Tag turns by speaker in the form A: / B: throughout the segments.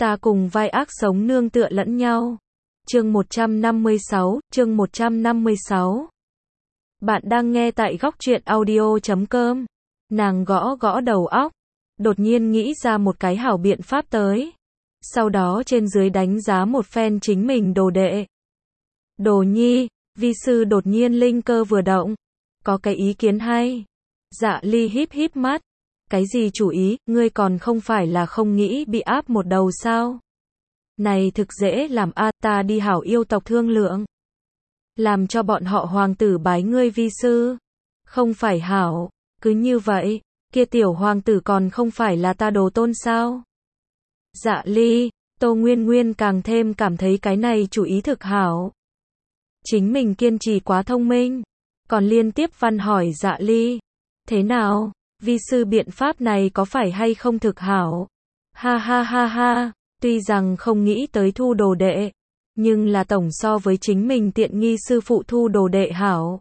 A: Ta cùng vai ác sống nương tựa lẫn nhau. Chương 156. Bạn đang nghe tại góc truyện audio.com. Nàng gõ gõ đầu óc, đột nhiên nghĩ ra một cái hảo biện pháp tới. Sau đó trên dưới đánh giá một phen chính mình đồ đệ. Đồ nhi, vi sư đột nhiên linh cơ vừa động. Có cái ý kiến hay. Dạ Ly híp híp mắt. Cái gì chủ ý, ngươi còn không phải là không nghĩ bị áp một đầu sao? Này thực dễ làm a, ta đi hảo yêu tộc thương lượng. Làm cho bọn họ hoàng tử bái ngươi vi sư. Không phải hảo, cứ như vậy, kia tiểu hoàng tử còn không phải là ta đồ tôn sao? Dạ Ly, Tô Nguyên Nguyên càng thêm cảm thấy cái này chủ ý thực hảo. Chính mình kiên trì quá thông minh, còn liên tiếp văn hỏi Dạ Ly. Thế nào, vi sư biện pháp này có phải hay không thực hảo? Ha ha ha ha, tuy rằng không nghĩ tới thu đồ đệ, nhưng là tổng so với chính mình tiện nghi sư phụ thu đồ đệ hảo.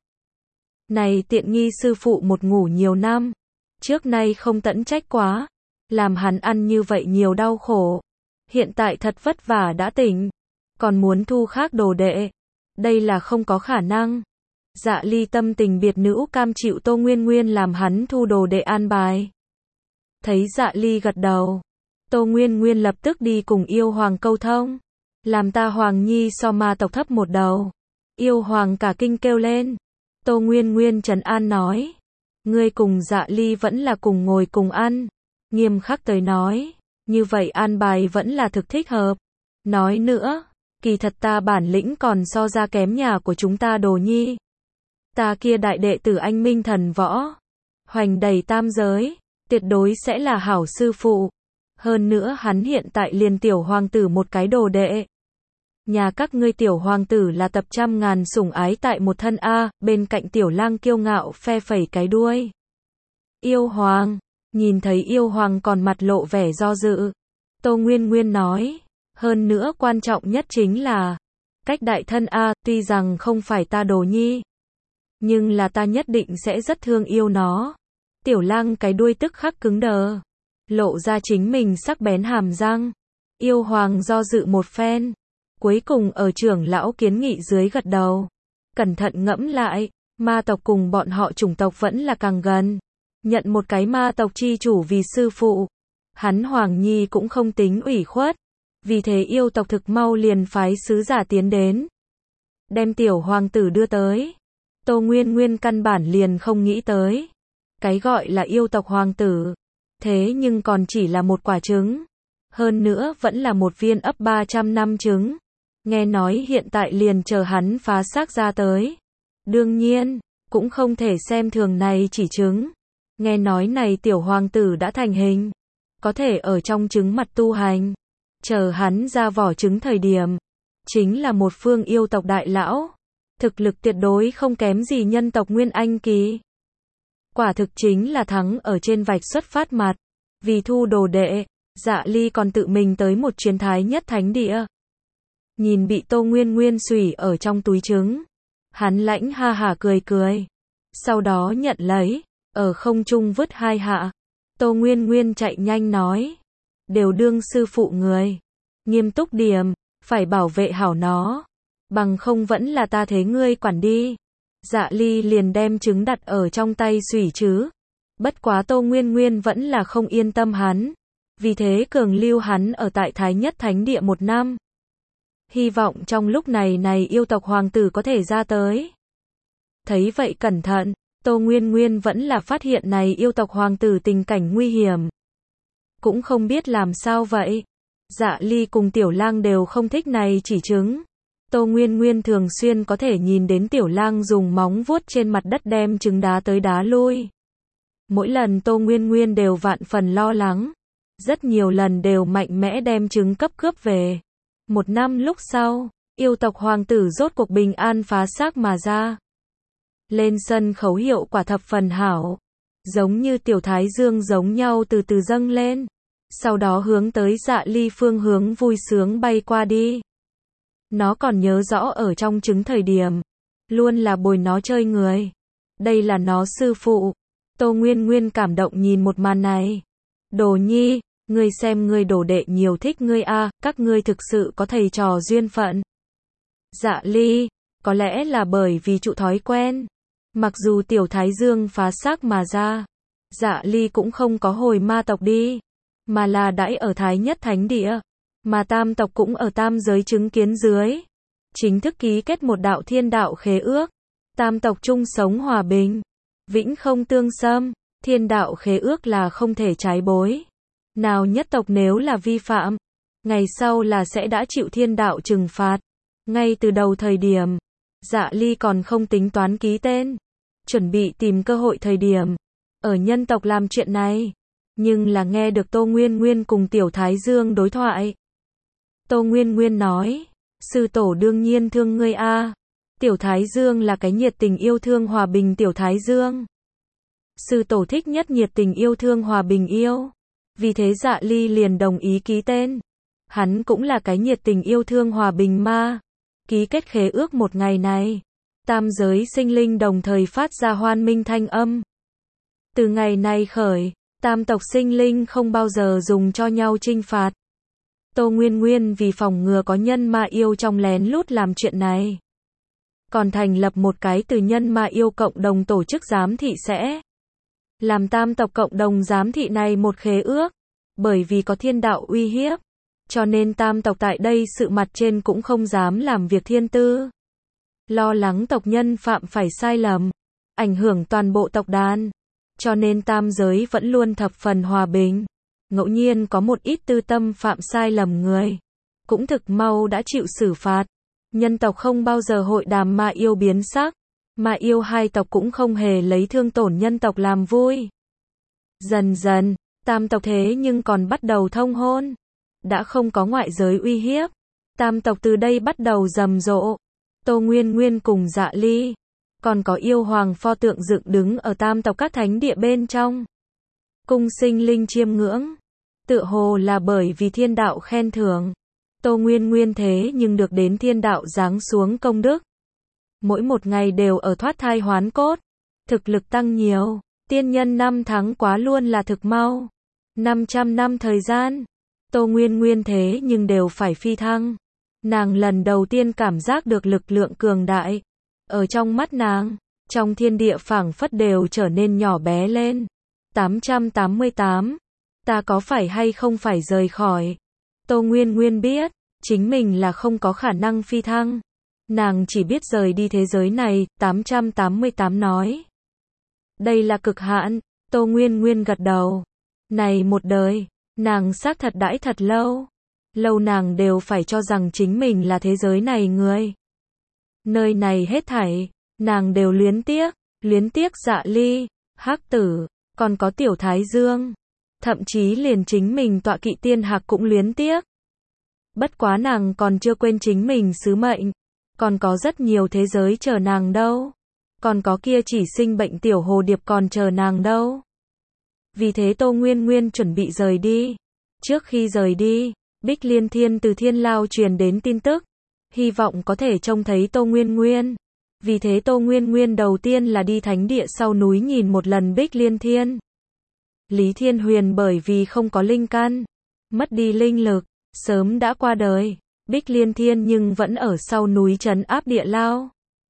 A: Này tiện nghi sư phụ một ngủ nhiều năm, trước nay không tẫn trách quá, làm hắn ăn như vậy nhiều đau khổ. Hiện tại thật vất vả đã tỉnh, còn muốn thu khác đồ đệ. Đây là không có khả năng. Dạ Ly tâm tình biệt nữ cam chịu Tô Nguyên Nguyên làm hắn thu đồ đệ an bài. Thấy Dạ Ly gật đầu, Tô Nguyên Nguyên lập tức đi cùng yêu hoàng câu thông. Làm ta hoàng nhi so ma tộc thấp một đầu. Yêu hoàng cả kinh kêu lên. Tô Nguyên Nguyên trấn an nói. Ngươi cùng Dạ Ly vẫn là cùng ngồi cùng ăn. Nghiêm khắc tới nói, như vậy an bài vẫn là thực thích hợp. Nói nữa, kỳ thật ta bản lĩnh còn so ra kém nhà của chúng ta đồ nhi. Ta kia đại đệ tử anh minh thần võ, hoành đầy tam giới, tuyệt đối sẽ là hảo sư phụ. Hơn nữa hắn hiện tại liền tiểu hoàng tử một cái đồ đệ. Nhà các ngươi tiểu hoàng tử là tập trăm ngàn sủng ái tại một thân a, bên cạnh tiểu lang kiêu ngạo phe phẩy cái đuôi. Yêu hoàng, nhìn thấy yêu hoàng còn mặt lộ vẻ do dự. Tô Nguyên Nguyên nói, hơn nữa quan trọng nhất chính là, cách đại thân a, tuy rằng không phải ta đồ nhi, nhưng là ta nhất định sẽ rất thương yêu nó. Tiểu lang cái đuôi tức khắc cứng đờ, lộ ra chính mình sắc bén hàm răng. Yêu hoàng do dự một phen, cuối cùng ở trưởng lão kiến nghị dưới gật đầu. Cẩn thận ngẫm lại, ma tộc cùng bọn họ chủng tộc vẫn là càng gần. Nhận một cái ma tộc chi chủ vì sư phụ, hắn hoàng nhi cũng không tính ủy khuất. Vì thế yêu tộc thực mau liền phái sứ giả tiến đến, đem tiểu hoàng tử đưa tới. Tô Nguyên Nguyên căn bản liền không nghĩ tới. Cái gọi là yêu tộc hoàng tử, thế nhưng còn chỉ là một quả trứng. Hơn nữa vẫn là một viên ấp 300 năm trứng. Nghe nói hiện tại liền chờ hắn phá xác ra tới. Đương nhiên, cũng không thể xem thường này chỉ trứng. Nghe nói này tiểu hoàng tử đã thành hình, có thể ở trong trứng mặt tu hành. Chờ hắn ra vỏ trứng thời điểm, chính là một phương yêu tộc đại lão. Thực lực tuyệt đối không kém gì nhân tộc Nguyên Anh kỳ. Quả thực chính là thắng ở trên vạch xuất phát mặt. Vì thu đồ đệ, Dạ Ly còn tự mình tới một chuyến Thái Nhất Thánh Địa. Nhìn bị Tô Nguyên Nguyên xùy ở trong túi trứng, hắn lãnh ha hả cười cười. Sau đó nhận lấy, ở không trung vứt hai hạ. Tô Nguyên Nguyên chạy nhanh nói, đều đương sư phụ người, nghiêm túc điểm, phải bảo vệ hảo nó. Bằng không vẫn là ta thế ngươi quản đi. Dạ Ly liền đem trứng đặt ở trong tay xủy chứ. Bất quá Tô Nguyên Nguyên vẫn là không yên tâm hắn. Vì thế cường lưu hắn ở tại Thái Nhất Thánh Địa 1 năm. Hy vọng trong lúc này yêu tộc hoàng tử có thể ra tới. Thấy vậy cẩn thận, Tô Nguyên Nguyên vẫn là phát hiện này yêu tộc hoàng tử tình cảnh nguy hiểm. Cũng không biết làm sao vậy. Dạ Ly cùng tiểu lang đều không thích này chỉ trứng. Tô Nguyên Nguyên thường xuyên có thể nhìn đến tiểu lang dùng móng vuốt trên mặt đất đem trứng đá tới đá lui. Mỗi lần Tô Nguyên Nguyên đều vạn phần lo lắng. Rất nhiều lần đều mạnh mẽ đem trứng cấp cướp về. 1 năm lúc sau, yêu tộc hoàng tử rốt cuộc bình an phá xác mà ra. Lên sân khấu hiệu quả thập phần hảo. Giống như tiểu thái dương giống nhau từ từ dâng lên. Sau đó hướng tới Dạ Ly phương hướng vui sướng bay qua đi. Nó còn nhớ rõ ở trong trứng thời điểm, luôn là bồi nó chơi người. Đây là nó sư phụ. Tô Nguyên Nguyên cảm động nhìn một màn này. Đồ nhi, Ngươi xem ngươi đồ đệ nhiều thích ngươi a, các ngươi thực sự có thầy trò duyên phận. Dạ ly, có lẽ là bởi vì trụ thói quen. Mặc dù tiểu thái dương phá xác mà ra, dạ ly cũng không có hồi ma tộc đi, mà là đãi ở Thái Nhất Thánh Địa, mà tam tộc cũng ở tam giới chứng kiến dưới. Chính thức ký kết một đạo thiên đạo khế ước. Tam tộc chung sống hòa bình, vĩnh không tương xâm, thiên đạo khế ước là không thể trái bối. Nào nhất tộc nếu là vi phạm, ngày sau là sẽ đã chịu thiên đạo trừng phạt. Ngay từ đầu thời điểm, Dạ Ly còn không tính toán ký tên, chuẩn bị tìm cơ hội thời điểm, ở nhân tộc làm chuyện này. Nhưng là nghe được Tô Nguyên Nguyên cùng Tiểu Thái Dương đối thoại. Tô Nguyên Nguyên nói, sư tổ đương nhiên thương ngươi a. Tiểu Thái Dương là cái nhiệt tình yêu thương hòa bình Tiểu Thái Dương. Sư tổ thích nhất nhiệt tình yêu thương hòa bình yêu. Vì thế Dạ Ly liền đồng ý ký tên. Hắn cũng là cái nhiệt tình yêu thương hòa bình ma. Ký kết khế ước một ngày này, tam giới sinh linh đồng thời phát ra hoan minh thanh âm. Từ ngày này khởi, tam tộc sinh linh không bao giờ dùng cho nhau trinh phạt. Tô Nguyên Nguyên vì phòng ngừa có nhân ma yêu trong lén lút làm chuyện này, còn thành lập một cái từ nhân ma yêu cộng đồng tổ chức giám thị sẽ làm tam tộc cộng đồng giám thị này một khế ước. Bởi vì có thiên đạo uy hiếp, cho nên tam tộc tại đây sự mặt trên cũng không dám làm việc thiên tư. Lo lắng tộc nhân phạm phải sai lầm, ảnh hưởng toàn bộ tộc đàn. Cho nên tam giới vẫn luôn thập phần hòa bình. Ngẫu nhiên có một ít tư tâm phạm sai lầm người, cũng thực mau đã chịu xử phạt. Nhân tộc không bao giờ hội đàm ma yêu biến sắc. Ma yêu hai tộc cũng không hề lấy thương tổn nhân tộc làm vui. Dần dần, tam tộc thế nhưng còn bắt đầu thông hôn. Đã không có ngoại giới uy hiếp. Tam tộc từ đây bắt đầu rầm rộ. Tô Nguyên Nguyên cùng Dạ Ly, còn có yêu hoàng pho tượng dựng đứng ở tam tộc các thánh địa bên trong. Cung sinh linh chiêm ngưỡng. Tựa hồ là bởi vì thiên đạo khen thưởng. Tô Nguyên Nguyên thế nhưng được đến thiên đạo giáng xuống công đức. Mỗi một ngày đều ở thoát thai hoán cốt. Thực lực tăng nhiều. Tiên nhân năm tháng quá luôn là thực mau. 500 năm thời gian, Tô Nguyên Nguyên thế nhưng đều phải phi thăng. Nàng lần đầu tiên cảm giác được lực lượng cường đại. Ở trong mắt nàng, trong thiên địa phảng phất đều trở nên nhỏ bé lên. 888. Ta có phải hay không phải rời khỏi? Tô Nguyên Nguyên biết, chính mình là không có khả năng phi thăng. Nàng chỉ biết rời đi thế giới này, 888 nói. Đây là cực hạn, Tô Nguyên Nguyên gật đầu. Này một đời, nàng xác thật đãi thật lâu. Lâu nàng đều phải cho rằng chính mình là thế giới này người. Nơi này hết thảy, nàng đều luyến tiếc Dạ Ly, Hắc Tử, còn có Tiểu Thái Dương. Thậm chí liền chính mình tọa kỵ tiên hạc cũng luyến tiếc. Bất quá nàng còn chưa quên chính mình sứ mệnh. Còn có rất nhiều thế giới chờ nàng đâu. Còn có kia chỉ sinh bệnh tiểu hồ điệp còn chờ nàng đâu. Vì thế Tô Nguyên Nguyên chuẩn bị rời đi. Trước khi rời đi, Bích Liên Thiên từ Thiên Lao truyền đến tin tức. Hy vọng có thể trông thấy Tô Nguyên Nguyên. Vì thế Tô Nguyên Nguyên đầu tiên là đi thánh địa sau núi nhìn một lần Bích Liên Thiên. Lý Thiên Huyền bởi vì không có linh căn, mất đi linh lực, sớm đã qua đời. Bích Liên Thiên nhưng vẫn ở sau núi trấn áp địa lao.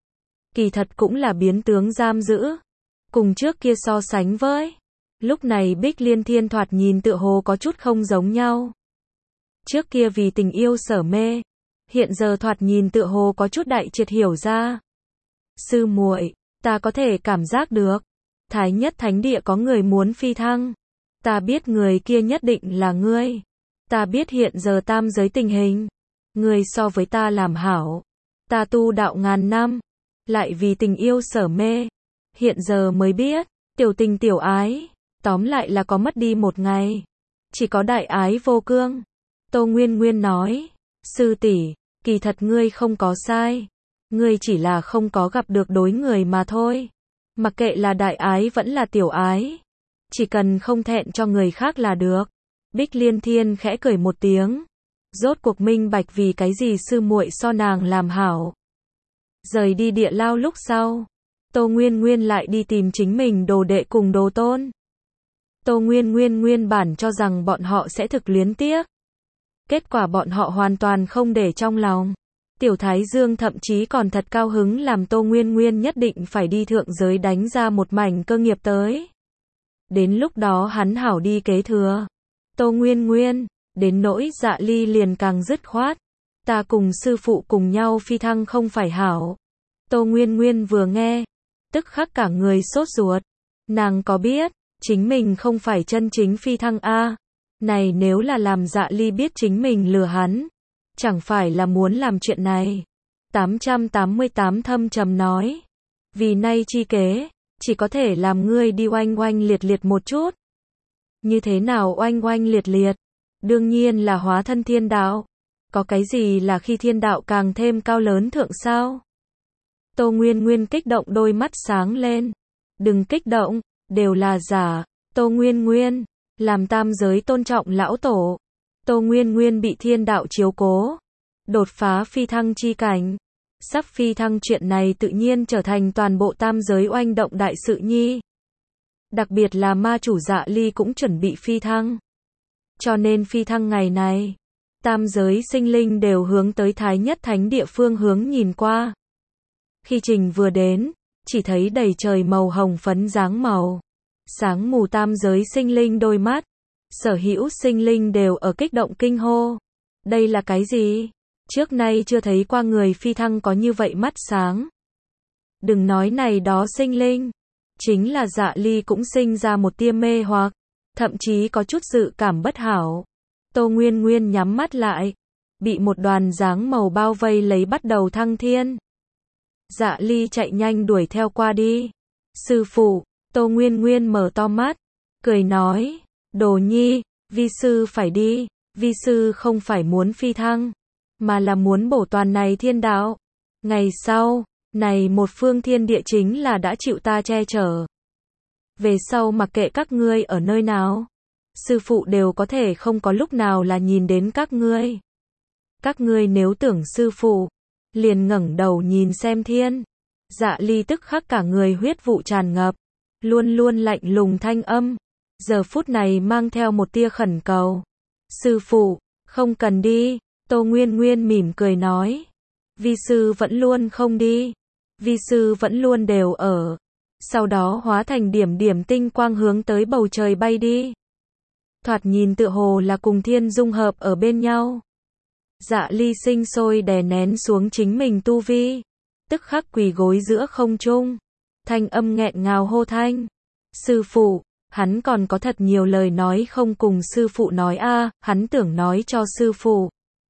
A: Kỳ thật cũng là biến tướng giam giữ. Cùng trước kia so sánh với, lúc này Bích Liên Thiên thoạt nhìn tựa hồ có chút không giống nhau. Trước kia vì tình yêu sở mê, hiện giờ thoạt nhìn tựa hồ có chút đại triệt hiểu ra. Sư muội, ta có thể cảm giác được, Thái Nhất Thánh Địa có người muốn phi thăng. Ta biết người kia nhất định là ngươi. Ta biết hiện giờ tam giới tình hình. Ngươi so với ta làm hảo. Ta tu đạo ngàn năm, lại vì tình yêu sở mê. Hiện giờ mới biết, tiểu tình tiểu ái, tóm lại là có mất đi một ngày. Chỉ có đại ái vô cương. Tô Nguyên Nguyên nói, sư tỷ, kỳ thật ngươi không có sai. Ngươi chỉ là không có gặp được đối người mà thôi. Mặc kệ là đại ái vẫn là tiểu ái, chỉ cần không thẹn cho người khác là được. Bích Liên Thiên khẽ cười một tiếng. Rốt cuộc minh bạch vì cái gì sư muội so nàng làm hảo. Rời đi địa lao lúc sau, Tô Nguyên Nguyên lại đi tìm chính mình đồ đệ cùng đồ tôn. Tô Nguyên Nguyên nguyên bản cho rằng bọn họ sẽ thực luyến tiếc. Kết quả bọn họ hoàn toàn không để trong lòng. Tiểu Thái Dương thậm chí còn thật cao hứng làm Tô Nguyên Nguyên nhất định phải đi thượng giới đánh ra một mảnh cơ nghiệp tới. Đến lúc đó hắn hảo đi kế thừa. Tô Nguyên Nguyên, đến nỗi Dạ Ly liền càng dứt khoát. Ta cùng sư phụ cùng nhau phi thăng không phải hảo. Tô Nguyên Nguyên vừa nghe, tức khắc cả người sốt ruột. Nàng có biết, chính mình không phải chân chính phi thăng a. Này nếu là làm Dạ Ly biết chính mình lừa hắn, chẳng phải là muốn làm chuyện này. 888 thâm trầm nói. Vì nay chi kế, chỉ có thể làm ngươi đi oanh oanh liệt liệt một chút. Như thế nào oanh oanh liệt liệt? Đương nhiên là hóa thân thiên đạo. Có cái gì là khi thiên đạo càng thêm cao lớn thượng sao? Tô Nguyên Nguyên kích động đôi mắt sáng lên. Đừng kích động, đều là giả. Tô Nguyên Nguyên, làm tam giới tôn trọng lão tổ. Tô Nguyên Nguyên bị thiên đạo chiếu cố. Đột phá phi thăng chi cảnh. Sắp phi thăng chuyện này tự nhiên trở thành toàn bộ tam giới oanh động đại sự nhi. Đặc biệt là ma chủ Dạ Ly cũng chuẩn bị phi thăng. Cho nên phi thăng ngày này, tam giới sinh linh đều hướng tới Thái Nhất Thánh địa phương hướng nhìn qua. Khi trình vừa đến, chỉ thấy đầy trời màu hồng phấn dáng màu. Sáng mù tam giới sinh linh đôi mắt. Sở hữu sinh linh đều ở kích động kinh hô. Đây là cái gì? Trước nay chưa thấy qua người phi thăng có như vậy mắt sáng. Đừng nói này đó sinh linh. Chính là Dạ Ly cũng sinh ra một tia mê hoặc. Thậm chí có chút dự cảm bất hảo. Tô Nguyên Nguyên nhắm mắt lại. Bị một đoàn dáng màu bao vây lấy bắt đầu thăng thiên. Dạ Ly chạy nhanh đuổi theo qua đi. Sư phụ, Tô Nguyên Nguyên mở to mắt. Cười nói, Đồ Nhi, vi sư phải đi. Vi sư không phải muốn phi thăng, mà là muốn bổ toàn này thiên đạo. Ngày sau, này một phương thiên địa chính là đã chịu ta che chở. Về sau mặc kệ các ngươi ở nơi nào, sư phụ đều có thể không có lúc nào là nhìn đến các ngươi. Các ngươi nếu tưởng sư phụ, liền ngẩng đầu nhìn xem thiên. Dạ Ly tức khắc cả người huyết vụ tràn ngập, luôn luôn lạnh lùng thanh âm, giờ phút này mang theo một tia khẩn cầu. Sư phụ, không cần đi. Tô Nguyên Nguyên mỉm cười nói. Vi sư vẫn luôn không đi. Vi sư vẫn luôn đều ở. Sau đó hóa thành điểm điểm tinh quang hướng tới bầu trời bay đi. Thoạt nhìn tựa hồ là cùng thiên dung hợp ở bên nhau. Dạ Ly sinh sôi đè nén xuống chính mình tu vi. Tức khắc quỳ gối giữa không trung. Thanh âm nghẹn ngào hô thanh. Sư phụ, hắn còn có thật nhiều lời nói không cùng sư phụ nói a, hắn tưởng nói cho sư phụ.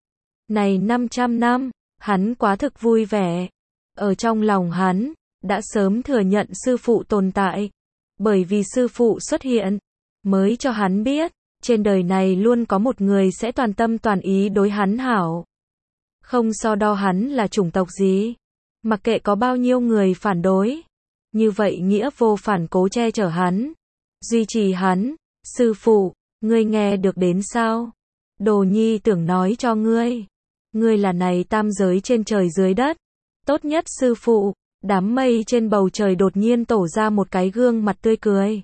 A: Này 500 năm, hắn quá thực vui vẻ. Ở trong lòng hắn, đã sớm thừa nhận sư phụ tồn tại. Bởi vì sư phụ xuất hiện, mới cho hắn biết, trên đời này luôn có một người sẽ toàn tâm toàn ý đối hắn hảo. Không so đo hắn là chủng tộc gì. Mặc kệ có bao nhiêu người phản đối. Như vậy nghĩa vô phản cố che chở hắn. Duy trì hắn. Sư phụ, ngươi nghe được đến sao? Đồ Nhi tưởng nói cho ngươi. Ngươi là này tam giới trên trời dưới đất. Tốt nhất sư phụ. Đám mây trên bầu trời đột nhiên tổ ra một cái gương mặt tươi cười.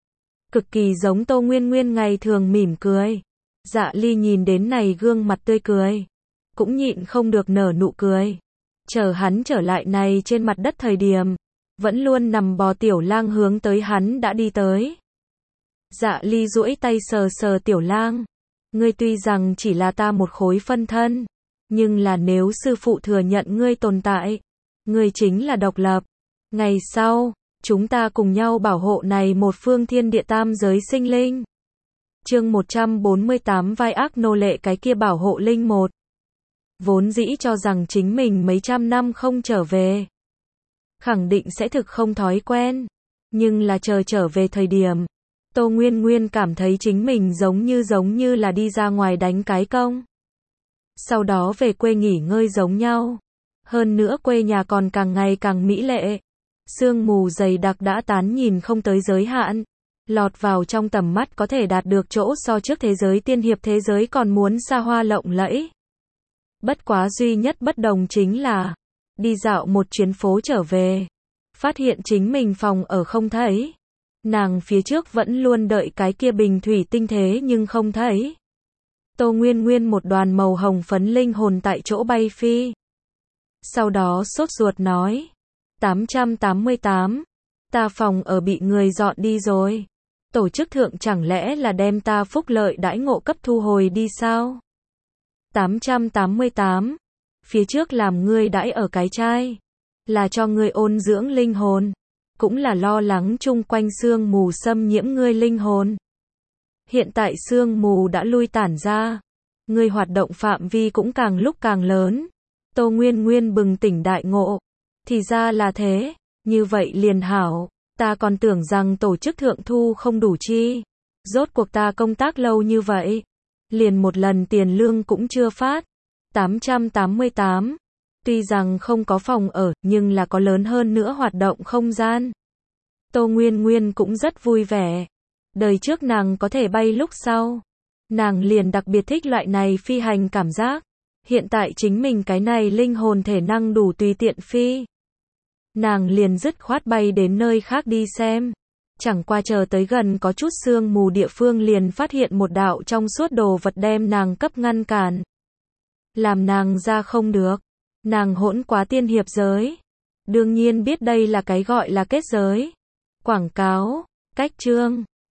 A: Cực kỳ giống Tô Nguyên Nguyên ngày thường mỉm cười. Dạ Ly nhìn đến này gương mặt tươi cười. Cũng nhịn không được nở nụ cười. Chờ hắn trở lại này trên mặt đất thời điểm. Vẫn luôn nằm bò tiểu lang hướng tới hắn đã đi tới. Dạ Ly duỗi tay sờ sờ tiểu lang. Ngươi tuy rằng chỉ là ta một khối phân thân. Nhưng là nếu sư phụ thừa nhận ngươi tồn tại. Ngươi chính là độc lập. Ngày sau, chúng ta cùng nhau bảo hộ này một phương thiên địa tam giới sinh linh. Chương 148 vai ác nô lệ cái kia bảo hộ linh một. Vốn dĩ cho rằng chính mình mấy trăm năm không trở về. Khẳng định sẽ thực không thói quen. Nhưng là chờ trở về thời điểm. Tô Nguyên Nguyên cảm thấy chính mình giống như là đi ra ngoài đánh cái công. Sau đó về quê nghỉ ngơi giống nhau. Hơn nữa quê nhà còn càng ngày càng mỹ lệ. Sương mù dày đặc đã tán nhìn không tới giới hạn. Lọt vào trong tầm mắt có thể đạt được chỗ so trước thế giới tiên hiệp thế giới còn muốn xa hoa lộng lẫy. Bất quá duy nhất bất đồng chính là đi dạo một chuyến phố trở về. Phát hiện chính mình phòng ở không thấy. Nàng phía trước vẫn luôn đợi cái kia bình thủy tinh thế nhưng không thấy. Tô Nguyên Nguyên một đoàn màu hồng phấn linh hồn tại chỗ bay phi. Sau đó sốt ruột nói. 888. Ta phòng ở bị người dọn đi rồi. Tổ chức thượng chẳng lẽ là đem ta phúc lợi đãi ngộ cấp thu hồi đi sao? 888. Phía trước làm ngươi đãi ở cái chai. Là cho ngươi ôn dưỡng linh hồn. Cũng là lo lắng chung quanh sương mù xâm nhiễm ngươi linh hồn. Hiện tại sương mù đã lui tản ra. Ngươi hoạt động phạm vi cũng càng lúc càng lớn. Tô Nguyên Nguyên bừng tỉnh đại ngộ. Thì ra là thế. Như vậy liền hảo. Ta còn tưởng rằng tổ chức thượng thu không đủ chi. Rốt cuộc ta công tác lâu như vậy. Liền một lần tiền lương cũng chưa phát. 888. Tuy rằng không có phòng ở, nhưng là có lớn hơn nữa hoạt động không gian. Tô Nguyên Nguyên cũng rất vui vẻ. Đời trước nàng có thể bay lúc sau. Nàng liền đặc biệt thích loại này phi hành cảm giác. Hiện tại chính mình cái này linh hồn thể năng đủ tùy tiện phi. Nàng liền dứt khoát bay đến nơi khác đi xem. Chẳng qua chờ tới gần có chút sương mù địa phương liền phát hiện một đạo trong suốt đồ vật đem nàng cấp ngăn cản. Làm nàng ra không được. Nàng hỗn quá tiên hiệp giới. Đương nhiên biết đây là cái gọi là kết giới. Quảng cáo, cách chương.